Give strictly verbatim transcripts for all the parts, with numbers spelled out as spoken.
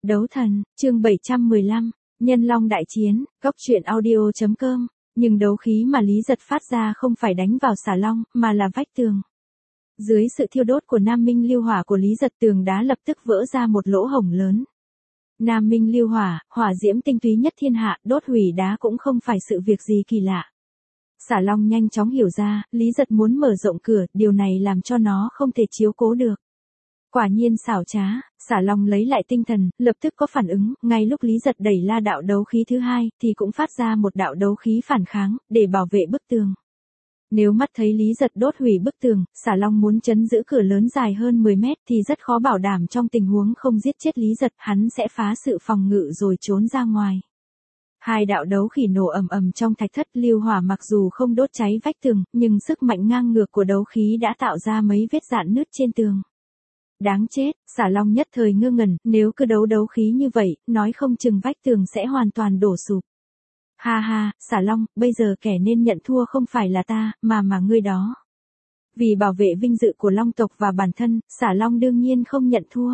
Đấu thần, chương bảy trăm mười lăm, Nhân Long đại chiến, góc truyện audio chấm com, nhưng đấu khí mà Lý Giật phát ra không phải đánh vào xà long, mà là vách tường. Dưới sự thiêu đốt của Nam Minh Lưu Hỏa của Lý Giật, tường đá lập tức vỡ ra một lỗ hổng lớn. Nam Minh Lưu Hỏa, hỏa diễm tinh túy nhất thiên hạ, đốt hủy đá cũng không phải sự việc gì kỳ lạ. Xà long nhanh chóng hiểu ra, Lý Giật muốn mở rộng cửa, điều này làm cho nó không thể chiếu cố được. Quả nhiên xảo trá, xà long lấy lại tinh thần, lập tức có phản ứng, ngay lúc Lý Giật đẩy la đạo đấu khí thứ hai, thì cũng phát ra một đạo đấu khí phản kháng, để bảo vệ bức tường. Nếu mắt thấy Lý Giật đốt hủy bức tường, xà long muốn trấn giữ cửa lớn dài hơn mười mét thì rất khó bảo đảm trong tình huống không giết chết Lý Giật, hắn sẽ phá sự phòng ngự rồi trốn ra ngoài. Hai đạo đấu khí nổ ầm ầm trong thạch thất. Lưu hỏa mặc dù không đốt cháy vách tường, nhưng sức mạnh ngang ngược của đấu khí đã tạo ra mấy vết rạn nứt trên tường. Đáng chết, xà long nhất thời ngơ ngẩn, nếu cứ đấu đấu khí như vậy, nói không chừng vách tường sẽ hoàn toàn đổ sụp. Ha ha, xà long, bây giờ kẻ nên nhận thua không phải là ta, mà mà ngươi đó. Vì bảo vệ vinh dự của long tộc và bản thân, xà long đương nhiên không nhận thua.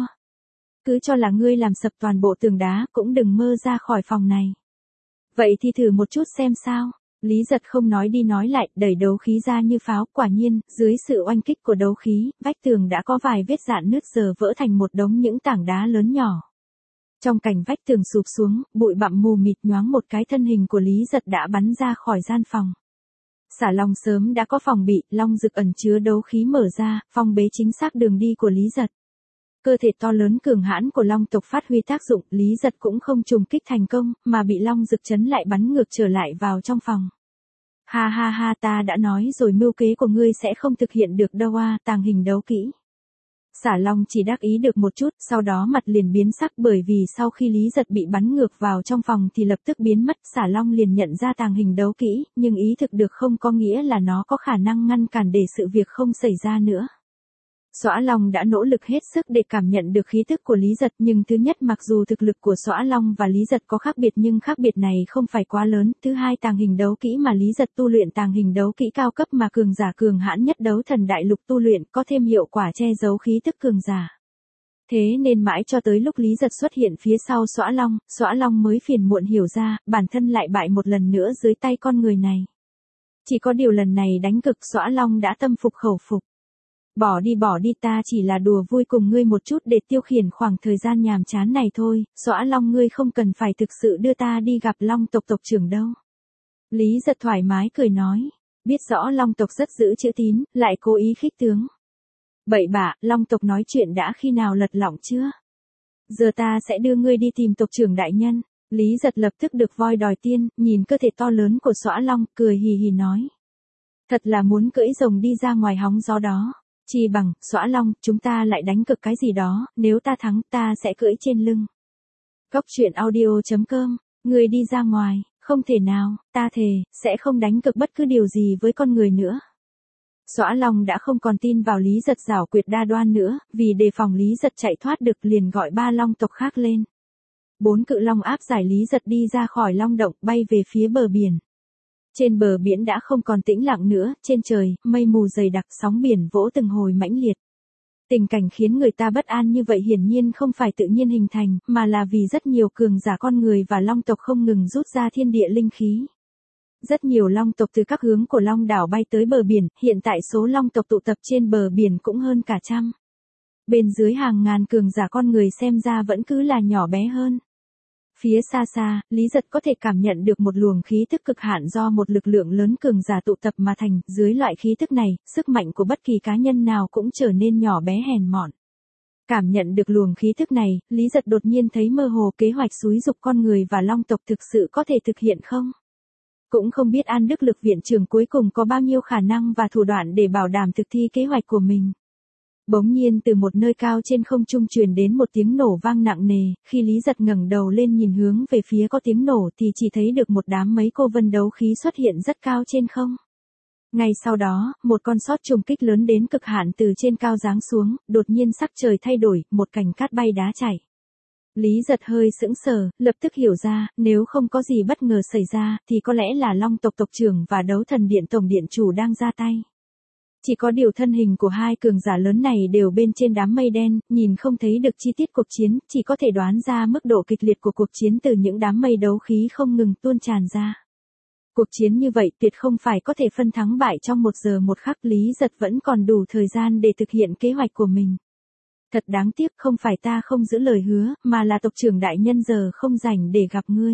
Cứ cho là ngươi làm sập toàn bộ tường đá, cũng đừng mơ ra khỏi phòng này. Vậy thì thử một chút xem sao. Lý Giật không nói đi nói lại, đẩy đấu khí ra như pháo, quả nhiên, dưới sự oanh kích của đấu khí, vách tường đã có vài vết rạn nứt giờ vỡ thành một đống những tảng đá lớn nhỏ. Trong cảnh vách tường sụp xuống, bụi bặm mù mịt nhoáng một cái, thân hình của Lý Giật đã bắn ra khỏi gian phòng. Xà long sớm đã có phòng bị, long rực ẩn chứa đấu khí mở ra, phong bế chính xác đường đi của Lý Giật. Cơ thể to lớn cường hãn của long tộc phát huy tác dụng, Lý Giật cũng không trùng kích thành công, mà bị long rực chấn lại bắn ngược trở lại vào trong phòng. Ha ha ha, ta đã nói rồi, mưu kế của ngươi sẽ không thực hiện được đâu à, tàng hình đấu kỹ. Xà long chỉ đắc ý được một chút, sau đó mặt liền biến sắc, bởi vì sau khi Lý Giật bị bắn ngược vào trong phòng thì lập tức biến mất. Xà long liền nhận ra tàng hình đấu kỹ, nhưng ý thực được không có nghĩa là nó có khả năng ngăn cản để sự việc không xảy ra nữa. Xõa Long đã nỗ lực hết sức để cảm nhận được khí tức của Lý Giật, nhưng thứ nhất, mặc dù thực lực của Xõa Long và Lý Giật có khác biệt nhưng khác biệt này không phải quá lớn. Thứ hai, tàng hình đấu kỹ mà Lý Giật tu luyện tàng hình đấu kỹ cao cấp mà cường giả cường hãn nhất đấu thần đại lục tu luyện, có thêm hiệu quả che giấu khí tức cường giả. Thế nên mãi cho tới lúc Lý Giật xuất hiện phía sau Xõa Long, Xõa Long mới phiền muộn hiểu ra, bản thân lại bại một lần nữa dưới tay con người này. Chỉ có điều lần này đánh cực, Xõa Long đã tâm phục khẩu phục. Bỏ đi bỏ đi, ta chỉ là đùa vui cùng ngươi một chút để tiêu khiển khoảng thời gian nhàm chán này thôi, Xõa Long, ngươi không cần phải thực sự đưa ta đi gặp long tộc tộc trưởng đâu. Lý Giật thoải mái cười nói, biết rõ long tộc rất giữ chữ tín, lại cố ý khích tướng. Bậy bạ, long tộc nói chuyện đã khi nào lật lọng chưa? Giờ ta sẽ đưa ngươi đi tìm tộc trưởng đại nhân. Lý Giật lập tức được voi đòi tiên, nhìn cơ thể to lớn của Xõa Long, cười hì hì nói. Thật là muốn cưỡi rồng đi ra ngoài hóng gió đó. Chi bằng, Xõa Long, chúng ta lại đánh cực cái gì đó, nếu ta thắng, ta sẽ cưỡi trên lưng. Góc truyện audio chấm com, người đi ra ngoài, không thể nào, ta thề, sẽ không đánh cực bất cứ điều gì với con người nữa. Xõa Long đã không còn tin vào Lý Giật giảo quyệt đa đoan nữa, vì đề phòng Lý Giật chạy thoát được liền gọi ba long tộc khác lên. Bốn cự long áp giải Lý Giật đi ra khỏi long động, bay về phía bờ biển. Trên bờ biển đã không còn tĩnh lặng nữa, trên trời, mây mù dày đặc, sóng biển vỗ từng hồi mãnh liệt. Tình cảnh khiến người ta bất an như vậy hiển nhiên không phải tự nhiên hình thành, mà là vì rất nhiều cường giả con người và long tộc không ngừng rút ra thiên địa linh khí. Rất nhiều long tộc từ các hướng của long đảo bay tới bờ biển, hiện tại số long tộc tụ tập trên bờ biển cũng hơn cả trăm. Bên dưới hàng ngàn cường giả con người xem ra vẫn cứ là nhỏ bé hơn. Phía xa xa, Lý Giật có thể cảm nhận được một luồng khí tức cực hạn do một lực lượng lớn cường giả tụ tập mà thành, dưới loại khí tức này, sức mạnh của bất kỳ cá nhân nào cũng trở nên nhỏ bé hèn mọn. Cảm nhận được luồng khí tức này, Lý Giật đột nhiên thấy mơ hồ kế hoạch xúi giục con người và long tộc thực sự có thể thực hiện không? Cũng không biết An Đức Lực viện trưởng cuối cùng có bao nhiêu khả năng và thủ đoạn để bảo đảm thực thi kế hoạch của mình. Bỗng nhiên từ một nơi cao trên không trung truyền đến một tiếng nổ vang nặng nề, khi Lý Giật ngẩng đầu lên nhìn hướng về phía có tiếng nổ thì chỉ thấy được một đám mấy cô vân đấu khí xuất hiện rất cao trên không. Ngay sau đó, một con sót trùng kích lớn đến cực hạn từ trên cao giáng xuống, đột nhiên sắc trời thay đổi, một cành cát bay đá chảy. Lý Giật hơi sững sờ, lập tức hiểu ra, nếu không có gì bất ngờ xảy ra, thì có lẽ là long tộc tộc trưởng và đấu thần điện tổng điện chủ đang ra tay. Chỉ có điều thân hình của hai cường giả lớn này đều bên trên đám mây đen, nhìn không thấy được chi tiết cuộc chiến, chỉ có thể đoán ra mức độ kịch liệt của cuộc chiến từ những đám mây đấu khí không ngừng tuôn tràn ra. Cuộc chiến như vậy tuyệt không phải có thể phân thắng bại trong một giờ một khắc, Lý Giật vẫn còn đủ thời gian để thực hiện kế hoạch của mình. Thật đáng tiếc, không phải ta không giữ lời hứa, mà là tộc trưởng đại nhân giờ không rảnh để gặp ngươi.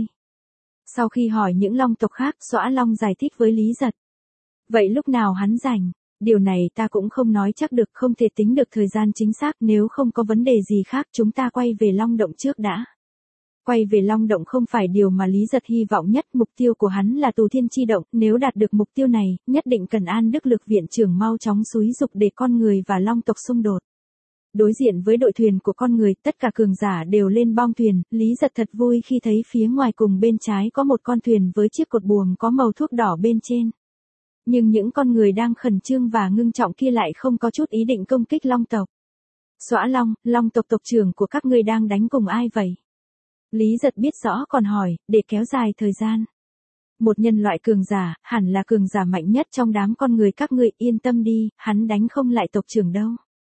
Sau khi hỏi những long tộc khác, Xõa Long giải thích với Lý Giật. Vậy lúc nào hắn rảnh? Điều này ta cũng không nói chắc được, không thể tính được thời gian chính xác, nếu không có vấn đề gì khác chúng ta quay về Long Động trước đã. Quay về Long Động không phải điều mà Lý Giật hy vọng nhất, mục tiêu của hắn là Tù Thiên Chi Động, nếu đạt được mục tiêu này, nhất định cần An Đức Lực viện trưởng mau chóng xúi dục để con người và long tộc xung đột. Đối diện với đội thuyền của con người, tất cả cường giả đều lên bong thuyền, Lý Giật thật vui khi thấy phía ngoài cùng bên trái có một con thuyền với chiếc cột buồm có màu thuốc đỏ bên trên. Nhưng những con người đang khẩn trương và ngưng trọng kia lại không có chút ý định công kích long tộc. Xõa Long, long tộc tộc trưởng của các ngươi đang đánh cùng ai vậy? Lý Giật biết rõ còn hỏi, để kéo dài thời gian. Một nhân loại cường giả, hẳn là cường giả mạnh nhất trong đám con người các ngươi, yên tâm đi, hắn đánh không lại tộc trưởng đâu.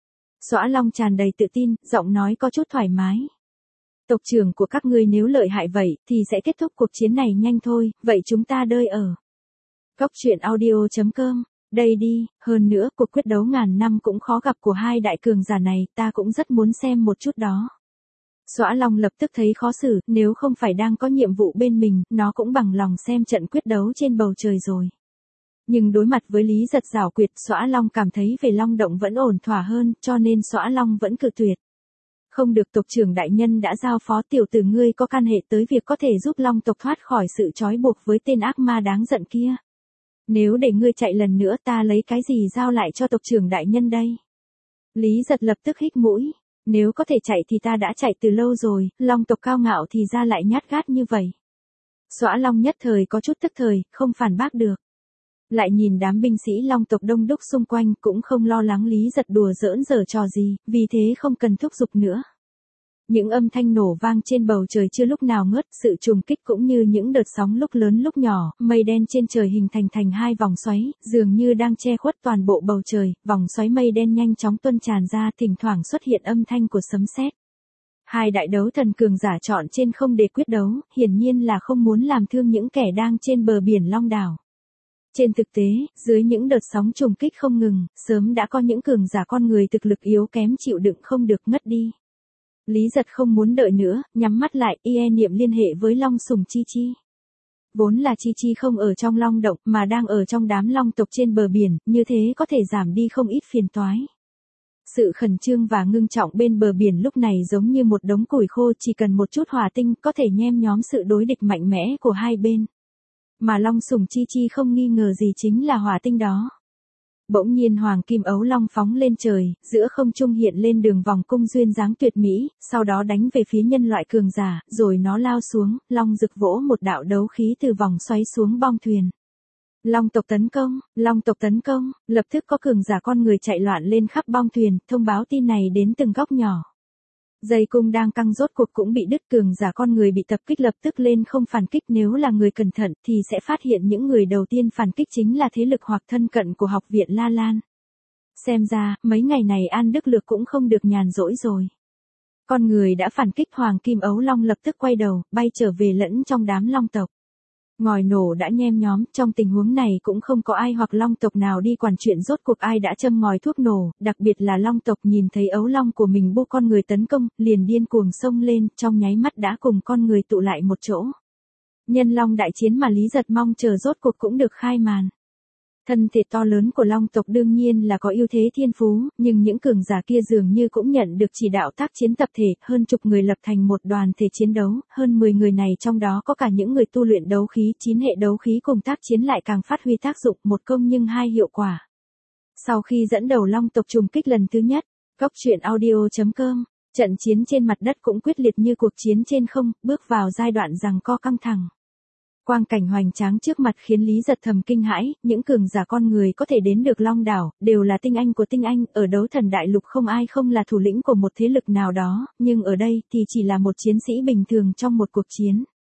Xõa Long tràn đầy tự tin, giọng nói có chút thoải mái. Tộc trưởng của các ngươi nếu lợi hại vậy, thì sẽ kết thúc cuộc chiến này nhanh thôi, vậy chúng ta đợi ở. Góc truyện audio chấm com, đây đi, hơn nữa, cuộc quyết đấu ngàn năm cũng khó gặp của hai đại cường giả này, ta cũng rất muốn xem một chút đó. Xõa Long lập tức thấy khó xử, nếu không phải đang có nhiệm vụ bên mình, nó cũng bằng lòng xem trận quyết đấu trên bầu trời rồi. Nhưng đối mặt với Lý Giật giảo quyệt, Xõa Long cảm thấy về Long Động vẫn ổn thỏa hơn, cho nên Xõa Long vẫn cự tuyệt. Không được, tộc trưởng đại nhân đã giao phó tiểu tử ngươi có can hệ tới việc có thể giúp Long tộc thoát khỏi sự trói buộc với tên ác ma đáng giận kia. Nếu để ngươi chạy lần nữa ta lấy cái gì giao lại cho tộc trưởng đại nhân đây? Lý Giật lập tức hít mũi. Nếu có thể chạy thì ta đã chạy từ lâu rồi, long tộc cao ngạo thì ra lại nhát gát như vậy. Xõa Long nhất thời có chút tức thời, không phản bác được. Lại nhìn đám binh sĩ long tộc đông đúc xung quanh cũng không lo lắng Lý Giật đùa giỡn giở trò gì, vì thế không cần thúc giục nữa. Những âm thanh nổ vang trên bầu trời chưa lúc nào ngớt, sự trùng kích cũng như những đợt sóng lúc lớn lúc nhỏ, mây đen trên trời hình thành thành hai vòng xoáy, dường như đang che khuất toàn bộ bầu trời, vòng xoáy mây đen nhanh chóng tuôn tràn ra, thỉnh thoảng xuất hiện âm thanh của sấm sét. Hai đại đấu thần cường giả chọn trên không để quyết đấu, hiển nhiên là không muốn làm thương những kẻ đang trên bờ biển Long Đảo. Trên thực tế, dưới những đợt sóng trùng kích không ngừng, sớm đã có những cường giả con người thực lực yếu kém chịu đựng không được ngất đi. Lý Giật không muốn đợi nữa, nhắm mắt lại, y niệm liên hệ với Long Sùng Chi Chi. Vốn là Chi Chi không ở trong Long Động mà đang ở trong đám long tộc trên bờ biển, như thế có thể giảm đi không ít phiền toái. Sự khẩn trương và ngưng trọng bên bờ biển lúc này giống như một đống củi khô, chỉ cần một chút hỏa tinh có thể nhem nhóm sự đối địch mạnh mẽ của hai bên. Mà Long Sùng Chi Chi không nghi ngờ gì chính là hỏa tinh đó. Bỗng nhiên hoàng kim ấu long phóng lên trời, giữa không trung hiện lên đường vòng cung duyên dáng tuyệt mỹ, sau đó đánh về phía nhân loại cường giả, rồi nó lao xuống, long rực vỗ một đạo đấu khí từ vòng xoáy xuống bong thuyền. Long tộc tấn công, long tộc tấn công, lập tức có cường giả con người chạy loạn lên khắp bong thuyền, thông báo tin này đến từng góc nhỏ. Dây cung đang căng rốt cuộc cũng bị đứt, cường giả con người bị tập kích lập tức lên không phản kích, nếu là người cẩn thận thì sẽ phát hiện những người đầu tiên phản kích chính là thế lực hoặc thân cận của học viện La Lan. Xem ra, mấy ngày này An Đức Lực cũng không được nhàn rỗi rồi. Con người đã phản kích, hoàng kim ấu long lập tức quay đầu, bay trở về lẫn trong đám long tộc. Ngòi nổ đã nhem nhóm, trong tình huống này cũng không có ai hoặc long tộc nào đi quản chuyện rốt cuộc ai đã châm ngòi thuốc nổ, đặc biệt là long tộc nhìn thấy ấu long của mình bu con người tấn công, liền điên cuồng xông lên, trong nháy mắt đã cùng con người tụ lại một chỗ. Nhân long đại chiến mà Lý Giật mong chờ rốt cuộc cũng được khai màn. Thân thể to lớn của long tộc đương nhiên là có ưu thế thiên phú, nhưng những cường giả kia dường như cũng nhận được chỉ đạo tác chiến tập thể, hơn chục người lập thành một đoàn thể chiến đấu, hơn mười người này trong đó có cả những người tu luyện đấu khí, chín hệ đấu khí cùng tác chiến lại càng phát huy tác dụng, một công nhưng hai hiệu quả. Sau khi dẫn đầu long tộc trùng kích lần thứ nhất, góc truyện audio chấm com, trận chiến trên mặt đất cũng quyết liệt như cuộc chiến trên không, bước vào giai đoạn giằng co căng thẳng. Quang cảnh hoành tráng trước mặt khiến Lý Giật thầm kinh hãi, những cường giả con người có thể đến được Long Đảo, đều là tinh anh của tinh anh, ở đấu thần đại lục không ai không là thủ lĩnh của một thế lực nào đó, nhưng ở đây thì chỉ là một chiến sĩ bình thường trong một cuộc chiến.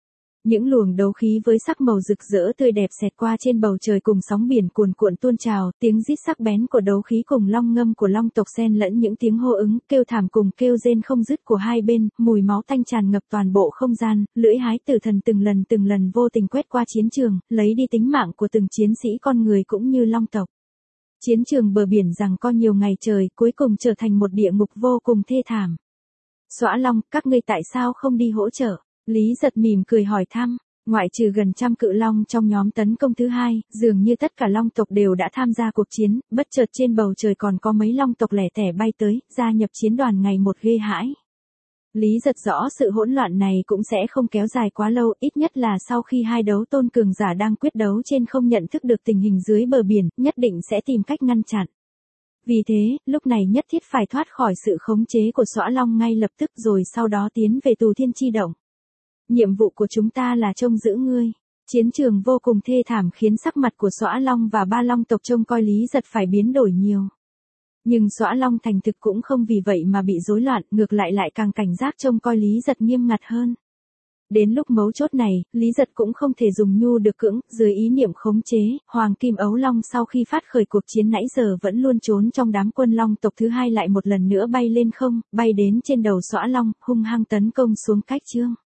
Những luồng đấu khí với sắc màu rực rỡ tươi đẹp xẹt qua trên bầu trời cùng sóng biển cuồn cuộn tuôn trào, tiếng rít sắc bén của đấu khí cùng long ngâm của long tộc xen lẫn những tiếng hô ứng, kêu thảm cùng kêu rên không dứt của hai bên, mùi máu tanh tràn ngập toàn bộ không gian, lưỡi hái tử thần từng lần từng lần vô tình quét qua chiến trường, lấy đi tính mạng của từng chiến sĩ con người cũng như long tộc. Chiến trường bờ biển giằng co nhiều ngày trời, cuối cùng trở thành một địa ngục vô cùng thê thảm. Xõa Long, các ngươi tại sao không đi hỗ trợ? Lý Giật mỉm cười hỏi thăm. Ngoại trừ gần trăm cự long trong nhóm tấn công thứ hai, dường như tất cả long tộc đều đã tham gia cuộc chiến, bất chợt trên bầu trời còn có mấy long tộc lẻ tẻ bay tới, gia nhập chiến đoàn ngày một ghê hãi. Lý Giật rõ sự hỗn loạn này cũng sẽ không kéo dài quá lâu, ít nhất là sau khi hai đấu tôn cường giả đang quyết đấu trên không nhận thức được tình hình dưới bờ biển, nhất định sẽ tìm cách ngăn chặn. Vì thế, lúc này nhất thiết phải thoát khỏi sự khống chế của Xõa Long ngay lập tức rồi sau đó tiến về Tù Thiên Chi Động. Nhiệm vụ của chúng ta là trông giữ ngươi. Chiến trường vô cùng thê thảm khiến sắc mặt của Xõa Long và ba long tộc trông coi Lý Giật phải biến đổi nhiều. Nhưng Xõa Long thành thực cũng không vì vậy mà bị rối loạn, ngược lại lại càng cảnh giác trông coi Lý Giật nghiêm ngặt hơn. Đến lúc mấu chốt này, Lý Giật cũng không thể dùng nhu được cưỡng, dưới ý niệm khống chế, Hoàng Kim Ấu Long sau khi phát khởi cuộc chiến nãy giờ vẫn luôn trốn trong đám quân long tộc thứ hai lại một lần nữa bay lên không, bay đến trên đầu Xõa Long, hung hăng tấn công xuống cách chương.